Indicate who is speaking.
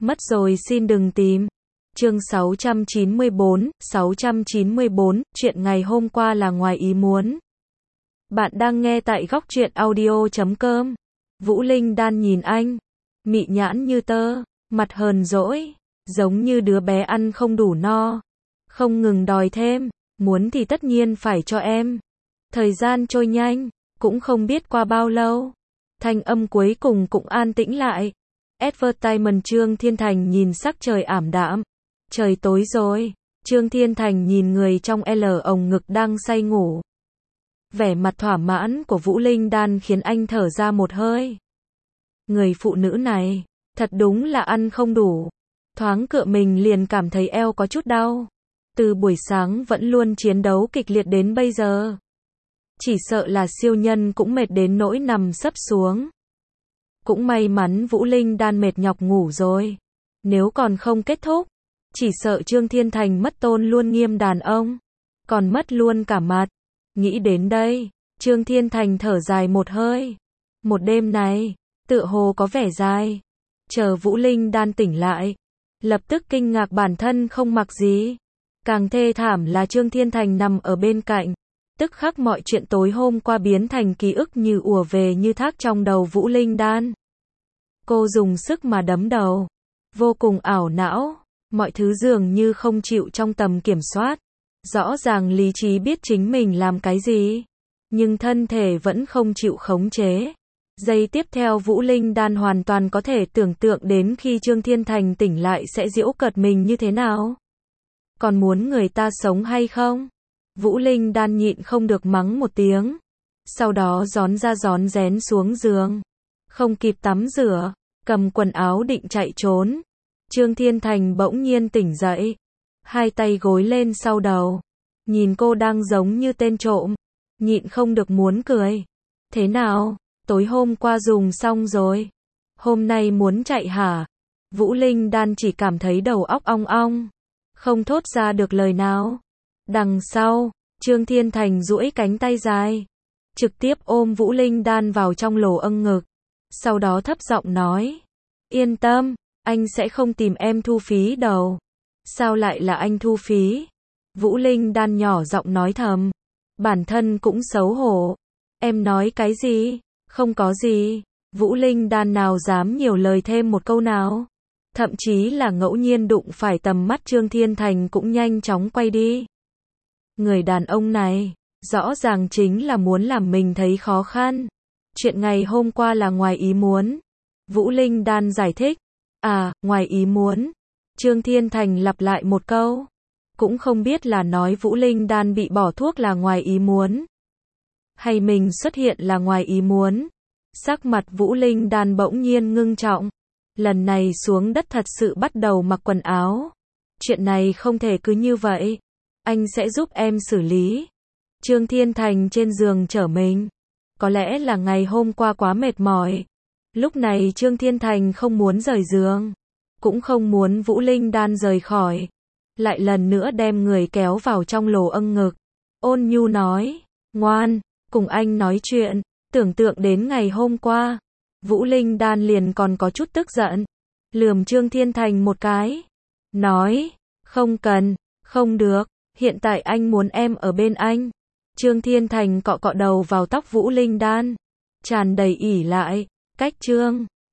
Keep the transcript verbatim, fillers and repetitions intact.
Speaker 1: Mất rồi xin đừng tìm. Chương sáu trăm chín mươi bốn, sáu trăm chín mươi bốn, chuyện ngày hôm qua là ngoài ý muốn. Bạn đang nghe tại góc truyện audio chấm com. Vũ Linh Đan nhìn anh, mị nhãn như tơ, mặt hờn dỗi, giống như đứa bé ăn không đủ no, không ngừng đòi thêm, muốn thì tất nhiên phải cho em. Thời gian trôi nhanh, cũng không biết qua bao lâu, thanh âm cuối cùng cũng an tĩnh lại. Advertisement. Trương Thiên Thành nhìn sắc trời ảm đạm. Trời tối rồi. Trương Thiên Thành nhìn người trong L ồng ngực đang say ngủ. Vẻ mặt thỏa mãn của Vũ Linh Đan khiến anh thở ra một hơi. Người phụ nữ này, thật đúng là ăn không đủ. Thoáng cựa mình liền cảm thấy eo có chút đau. Từ buổi sáng vẫn luôn chiến đấu kịch liệt đến bây giờ. Chỉ sợ là siêu nhân cũng mệt đến nỗi nằm sấp xuống. Cũng may mắn Vũ Linh Đan mệt nhọc ngủ rồi. Nếu còn không kết thúc, chỉ sợ Trương Thiên Thành mất tôn luôn nghiêm đàn ông. Còn mất luôn cả mặt. Nghĩ đến đây, Trương Thiên Thành thở dài một hơi. Một đêm này, tựa hồ có vẻ dài. Chờ Vũ Linh Đan tỉnh lại, lập tức kinh ngạc bản thân không mặc gì. Càng thê thảm là Trương Thiên Thành nằm ở bên cạnh. Tức khắc mọi chuyện tối hôm qua biến thành ký ức như ùa về như thác trong đầu Vũ Linh Đan. Cô dùng sức mà đấm đầu. Vô cùng ảo não. Mọi thứ dường như không chịu trong tầm kiểm soát. Rõ ràng lý trí biết chính mình làm cái gì. Nhưng thân thể vẫn không chịu khống chế. Giây tiếp theo Vũ Linh Đan hoàn toàn có thể tưởng tượng đến khi Trương Thiên Thành tỉnh lại sẽ giễu cợt mình như thế nào. Còn muốn người ta sống hay không? Vũ Linh Đan nhịn không được mắng một tiếng. Sau đó gión ra gión rén xuống giường. Không kịp tắm rửa, cầm quần áo định chạy trốn. Trương Thiên Thành bỗng nhiên tỉnh dậy. Hai tay gối lên sau đầu. Nhìn cô đang giống như tên trộm. Nhịn không được muốn cười. Thế nào? Tối hôm qua dùng xong rồi. Hôm nay muốn chạy hả? Vũ Linh Đan chỉ cảm thấy đầu óc ong ong. Không thốt ra được lời nào. Đằng sau, Trương Thiên Thành duỗi cánh tay dài. Trực tiếp ôm Vũ Linh Đan vào trong lỗ âng ngực. Sau đó thấp giọng nói. Yên tâm, anh sẽ không tìm em thu phí đâu. Sao lại là anh thu phí? Vũ Linh Đan nhỏ giọng nói thầm. Bản thân cũng xấu hổ. Em nói cái gì? Không có gì. Vũ Linh Đan nào dám nhiều lời thêm một câu nào. Thậm chí là ngẫu nhiên đụng phải tầm mắt Trương Thiên Thành cũng nhanh chóng quay đi. Người đàn ông này, rõ ràng chính là muốn làm mình thấy khó khăn. Chuyện ngày hôm qua là ngoài ý muốn. Vũ Linh Đan giải thích. À, ngoài ý muốn. Trương Thiên Thành lặp lại một câu. Cũng không biết là nói Vũ Linh Đan bị bỏ thuốc là ngoài ý muốn. Hay mình xuất hiện là ngoài ý muốn. Sắc mặt Vũ Linh Đan bỗng nhiên ngưng trọng. Lần này xuống đất thật sự bắt đầu mặc quần áo. Chuyện này không thể cứ như vậy. Anh sẽ giúp em xử lý. Trương Thiên Thành trên giường trở mình. Có lẽ là ngày hôm qua quá mệt mỏi. Lúc này Trương Thiên Thành không muốn rời giường. Cũng không muốn Vũ Linh Đan rời khỏi. Lại lần nữa đem người kéo vào trong lỗ âng ngực. Ôn nhu nói. Ngoan, cùng anh nói chuyện. Tưởng tượng đến ngày hôm qua. Vũ Linh Đan liền còn có chút tức giận. Lườm Trương Thiên Thành một cái. Nói. Không cần, không được. Hiện tại anh muốn em ở bên anh. Trương Thiên Thành cọ cọ đầu vào tóc Vũ Linh Đan. Tràn đầy ỉ lại. Cách Trương